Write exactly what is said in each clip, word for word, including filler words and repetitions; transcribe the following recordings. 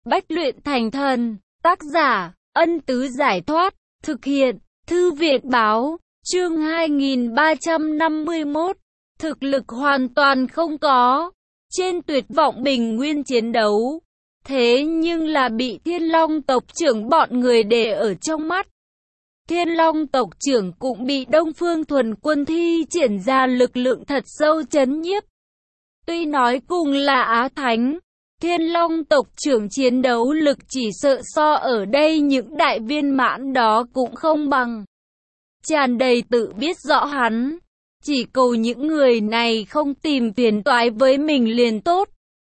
Bách luyện thành thần. Tác giả, Ân Tứ Giải Thoát. Thực hiện, Thư Việt Báo. Chương hai nghìn ba trăm năm mươi mốt. Thực lực hoàn toàn không có. Trên tuyệt vọng bình nguyên chiến đấu. Thế nhưng là bị Thiên Long tộc trưởng bọn người để ở trong mắt. Thiên Long tộc trưởng cũng bị Đông Phương Thuần Quân thi triển ra lực lượng thật sâu chấn nhiếp. Tuy nói cùng là Á Thánh, Thiên Long tộc trưởng chiến đấu lực chỉ sợ so ở đây những đại viên mãn đó cũng không bằng. Tràn đầy tự biết rõ hắn, chỉ cầu những người này không tìm phiền toái với mình liền tốt.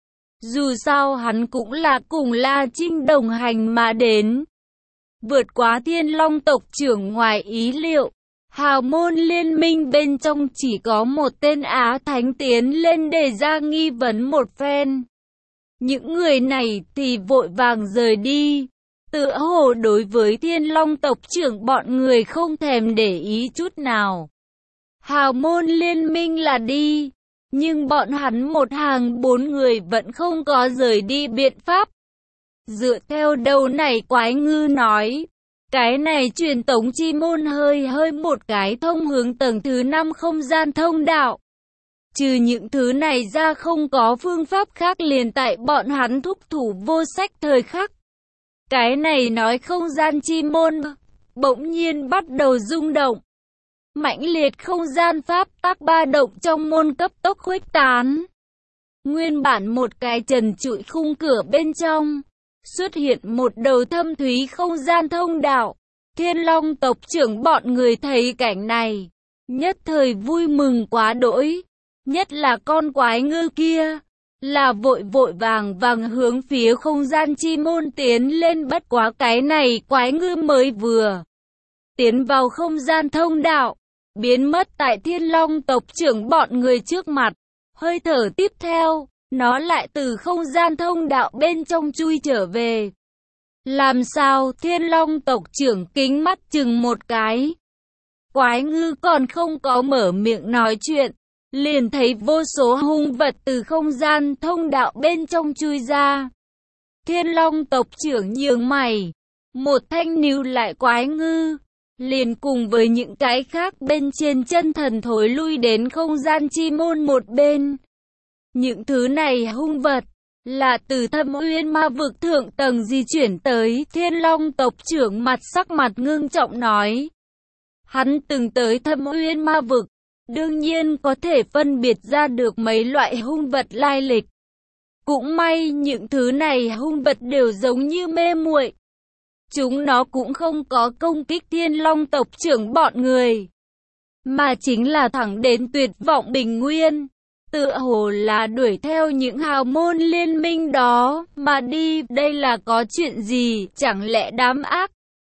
Dù sao hắn cũng là cùng La Trinh đồng hành mà đến. Vượt quá Thiên Long tộc trưởng ngoài ý liệu, hào môn liên minh bên trong chỉ có một tên Á Thánh tiến lên để ra nghi vấn một phen. Những người này thì vội vàng rời đi, tựa hồ đối với Thiên Long tộc trưởng bọn người không thèm để ý chút nào. Hào môn liên minh là đi, nhưng bọn hắn một hàng bốn người vẫn không có rời đi biện pháp. Dựa theo đầu này Quái Ngư nói, cái này truyền tống chi môn hơi hơi một cái thông hướng tầng thứ năm không gian thông đạo. Trừ những thứ này ra không có phương pháp khác liền tại bọn hắn thúc thủ vô sách thời khắc. Cái này nói không gian chi môn, bỗng nhiên bắt đầu rung động. Mãnh liệt không gian pháp tác ba động trong môn cấp tốc khuếch tán. Nguyên bản một cái trần trụi khung cửa bên trong, xuất hiện một đầu thâm thúy không gian thông đạo. Thiên Long tộc trưởng bọn người thấy cảnh này, nhất thời vui mừng quá đỗi. Nhất là con Quái Ngư kia, là vội vội vàng vàng hướng phía không gian chi môn tiến lên, bất quá cái này Quái Ngư mới vừa tiến vào không gian thông đạo, biến mất tại Thiên Long tộc trưởng bọn người trước mặt. Hơi thở tiếp theo, nó lại từ không gian thông đạo bên trong chui trở về. Làm sao? Thiên Long tộc trưởng kính mắt chừng một cái. Quái Ngư còn không có mở miệng nói chuyện, liền thấy vô số hung vật từ không gian thông đạo bên trong chui ra. Thiên Long tộc trưởng nhướng mày, một thanh níu lại Quái Ngư, liền cùng với những cái khác bên trên chân thần thối lui đến không gian chi môn một bên. Những thứ này hung vật là từ Thâm Uyên ma vực thượng tầng di chuyển tới. Thiên Long tộc trưởng mặt sắc mặt ngưng trọng nói, hắn từng tới Thâm Uyên ma vực, đương nhiên có thể phân biệt ra được mấy loại hung vật lai lịch. Cũng may những thứ này hung vật đều giống như mê muội. Chúng nó cũng không có công kích Thiên Long tộc trưởng bọn người, mà chính là thẳng đến tuyệt vọng bình nguyên. Tựa hồ là đuổi theo những hào môn liên minh đó mà đi. Đây là có chuyện gì? Chẳng lẽ đám ác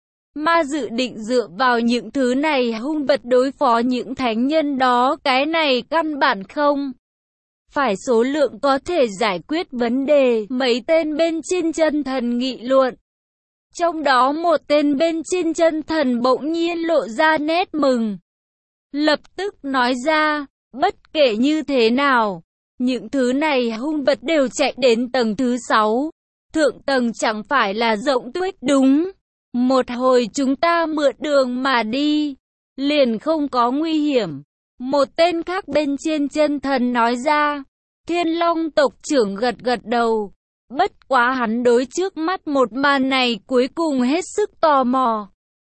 ma dự định dựa vào những thứ này hung vật đối phó những thánh nhân đó? Cái này căn bản không phải số lượng có thể giải quyết vấn đề. Mấy tên bên trên chân thần nghị luận. Trong đó một tên bên trên chân thần bỗng nhiên lộ ra nét mừng, lập tức nói ra, bất kể như thế nào, những thứ này hung vật đều chạy đến tầng thứ sáu. Thượng tầng chẳng phải là rộng tuyết đúng. Một hồi chúng ta mượn đường mà đi, liền không có nguy hiểm. Một tên khác bên trên chân thần nói ra. Thiên Long tộc trưởng gật gật đầu. Bất quá hắn đối trước mắt một màn này cuối cùng hết sức tò mò.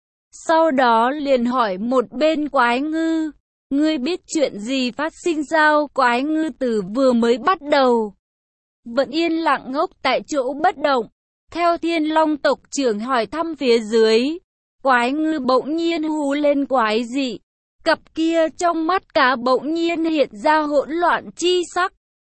Sau đó liền hỏi một bên Quái Ngư, ngươi biết chuyện gì phát sinh sao? Quái Ngư từ vừa mới bắt đầu vẫn yên lặng ngốc tại chỗ bất động. Theo Thiên Long tộc trưởng hỏi thăm phía dưới, Quái Ngư bỗng nhiên hú lên quái dị. Cặp kia trong mắt cá bỗng nhiên hiện ra hỗn loạn chi sắc.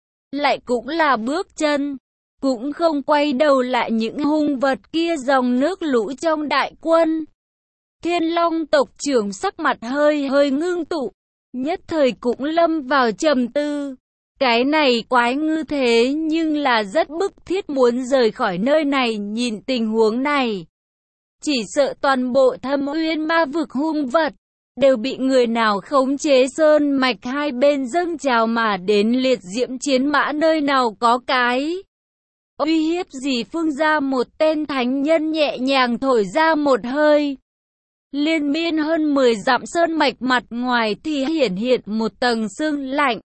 Lại cũng là bước chân, cũng không quay đầu lại những hung vật kia dòng nước lũ trong đại quân. Thiên Long tộc trưởng sắc mặt hơi hơi ngưng tụ, nhất thời cũng lâm vào trầm tư. Cái này Quái Ngư thế nhưng là rất bức thiết muốn rời khỏi nơi này. Nhìn tình huống này, chỉ sợ toàn bộ Thâm Uyên ma vực hung vật đều bị người nào khống chế. Sơn mạch hai bên dâng trào mà đến liệt diễm chiến mã, nơi nào có cái Uy hiếp gì Phương gia? Một tên thánh nhân nhẹ nhàng thổi ra một hơi. Liên miên hơn mười dặm sơn mạch mặt ngoài thì hiển hiện một tầng sương lạnh.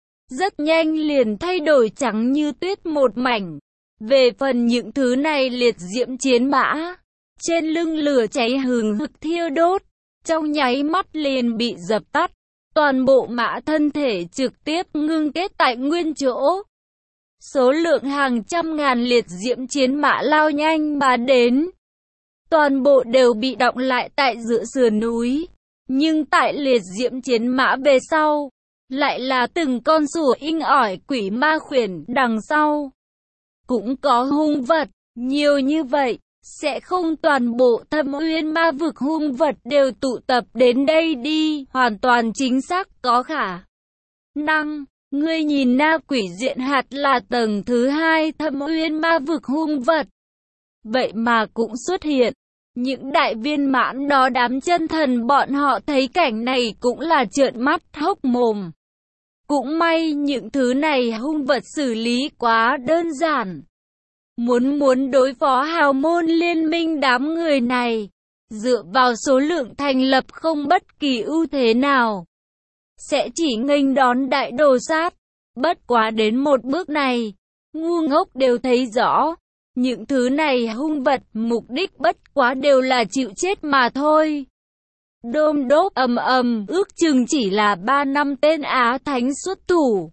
Rất nhanh liền thay đổi trắng như tuyết một mảnh. Về phần những thứ này liệt diễm chiến mã, trên lưng lửa cháy hừng hực thiêu đốt, trong nháy mắt liền bị dập tắt. Toàn bộ mã thân thể trực tiếp ngưng kết tại nguyên chỗ. Số lượng hàng trăm ngàn liệt diễm chiến mã lao nhanh mà đến. Toàn bộ đều bị đọng lại tại giữa sườn núi. Nhưng tại liệt diễm chiến mã về sau, lại là từng con rùa inh ỏi quỷ ma khuyển đằng sau. Cũng có hung vật, nhiều như vậy, sẽ không toàn bộ Thâm Uyên ma vực hung vật đều tụ tập đến đây đi, hoàn toàn chính xác có khả năng. Ngươi nhìn Na Quỷ Diện Hạt là tầng thứ hai Thâm Uyên ma vực hung vật. Vậy mà cũng xuất hiện. Những đại viên mãn đó đám chân thần bọn họ thấy cảnh này cũng là trợn mắt hốc mồm. Cũng may những thứ này hung vật xử lý quá đơn giản. Muốn muốn đối phó hào môn liên minh đám người này, dựa vào số lượng thành lập không bất kỳ ưu thế nào, sẽ chỉ nghênh đón đại đồ sát. Bất quá đến một bước này, ngu ngốc đều thấy rõ. Những thứ này hung vật mục đích bất quá đều là chịu chết mà thôi. Đôm đốp ầm ầm, ước chừng chỉ là ba năm tên Á Thánh xuất thủ,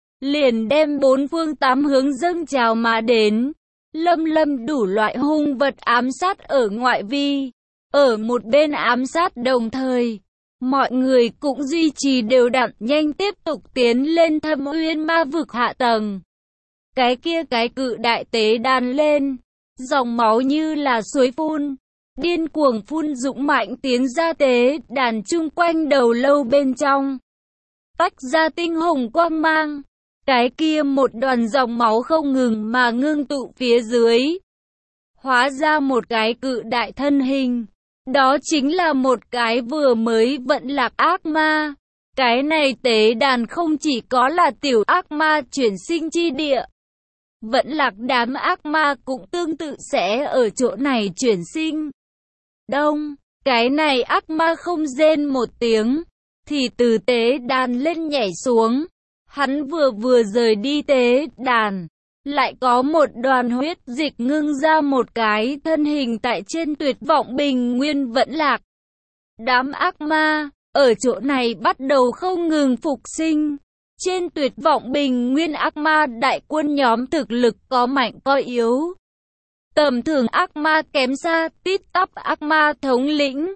liền đem bốn phương tám hướng dâng trào mà đến. Lâm lâm đủ loại hung vật ám sát ở ngoại vi, ở một bên ám sát đồng thời. Mọi người cũng duy trì đều đặn nhanh tiếp tục tiến lên Thâm Uyên ma vực hạ tầng. Cái kia cái cự đại tế đàn lên, dòng máu như là suối phun, điên cuồng phun dũng mạnh tiến ra tế đàn chung quanh đầu lâu bên trong. Tách ra tinh hồng quang mang, cái kia một đoàn dòng máu không ngừng mà ngưng tụ phía dưới. Hóa ra một cái cự đại thân hình. Đó chính là một cái vừa mới vận lạc ác ma. Cái này tế đàn không chỉ có là tiểu ác ma chuyển sinh chi địa. Vận lạc đám ác ma cũng tương tự sẽ ở chỗ này chuyển sinh. Đông, cái này ác ma không rên một tiếng, thì từ tế đàn lên nhảy xuống. Hắn vừa vừa rời đi tế đàn, lại có một đoàn huyết dịch ngưng ra một cái thân hình tại trên tuyệt vọng bình nguyên vẫn lạc. Đám ác ma, ở chỗ này bắt đầu không ngừng phục sinh. Trên tuyệt vọng bình nguyên ác ma đại quân nhóm thực lực có mạnh có yếu. Tầm thường ác ma kém xa tít tắp ác ma thống lĩnh.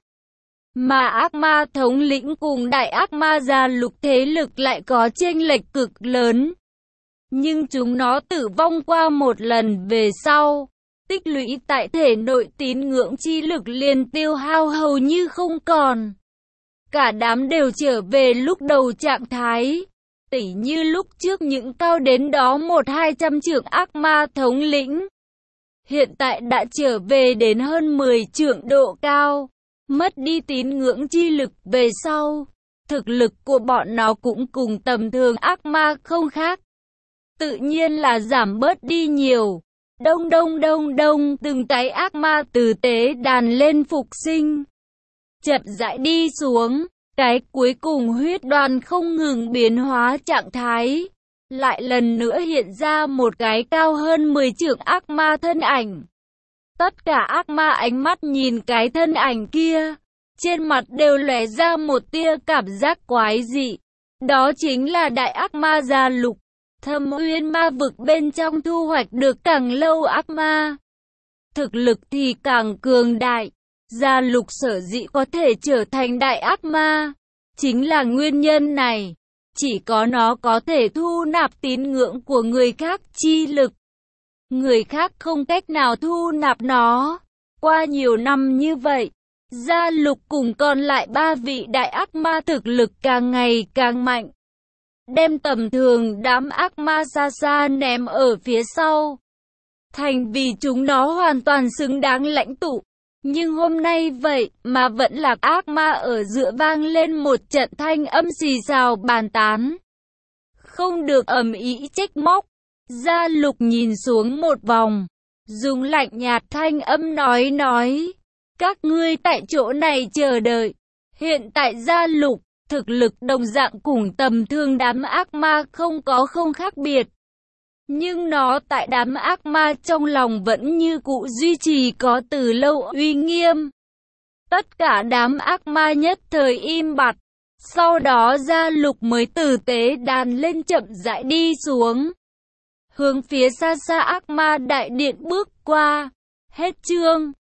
Mà ác ma thống lĩnh cùng đại ác ma gia lục thế lực lại có chênh lệch cực lớn. Nhưng chúng nó tử vong qua một lần về sau, tích lũy tại thể nội tín ngưỡng chi lực liền tiêu hao hầu như không còn. Cả đám đều trở về lúc đầu trạng thái, tỉ như lúc trước những cao đến đó một hai trăm trượng ác ma thống lĩnh. Hiện tại đã trở về đến hơn mười trượng độ cao, mất đi tín ngưỡng chi lực về sau. Thực lực của bọn nó cũng cùng tầm thường ác ma không khác. Tự nhiên là giảm bớt đi nhiều. Đông đông đông đông, từng cái ác ma từ tế đàn lên phục sinh. Chậm rãi đi xuống, cái cuối cùng huyết đoàn không ngừng biến hóa trạng thái. Lại lần nữa hiện ra một cái cao hơn mười trượng ác ma thân ảnh. Tất cả ác ma ánh mắt nhìn cái thân ảnh kia, trên mặt đều lóe ra một tia cảm giác quái dị. Đó chính là đại ác ma gia lục. Thâm Uyên ma vực bên trong thu hoạch được càng lâu ác ma, thực lực thì càng cường đại. Gia lục sở dĩ có thể trở thành đại ác ma, chính là nguyên nhân này. Chỉ có nó có thể thu nạp tín ngưỡng của người khác chi lực. Người khác không cách nào thu nạp nó. Qua nhiều năm như vậy, Gia lục cùng còn lại ba vị đại ác ma thực lực càng ngày càng mạnh. Đem tầm thường đám ác ma xa xa ném ở phía sau. Thành vì chúng nó hoàn toàn xứng đáng lãnh tụ. Nhưng hôm nay vậy mà vẫn là ác ma ở giữa vang lên một trận thanh âm xì xào bàn tán. Không được ầm ĩ trách móc. Gia Lục nhìn xuống một vòng, dùng lạnh nhạt thanh âm nói nói, các ngươi tại chỗ này chờ đợi. Hiện tại Gia Lục, thực lực đồng dạng cùng tầm thường đám ác ma không có không khác biệt. Nhưng nó tại đám ác ma trong lòng vẫn như cũ duy trì có từ lâu uy nghiêm. Tất cả đám ác ma nhất thời im bặt. Sau đó Gia Lục mới tử tế đàn lên chậm rãi đi xuống. Hướng phía xa xa ác ma đại điện bước qua. Hết chương.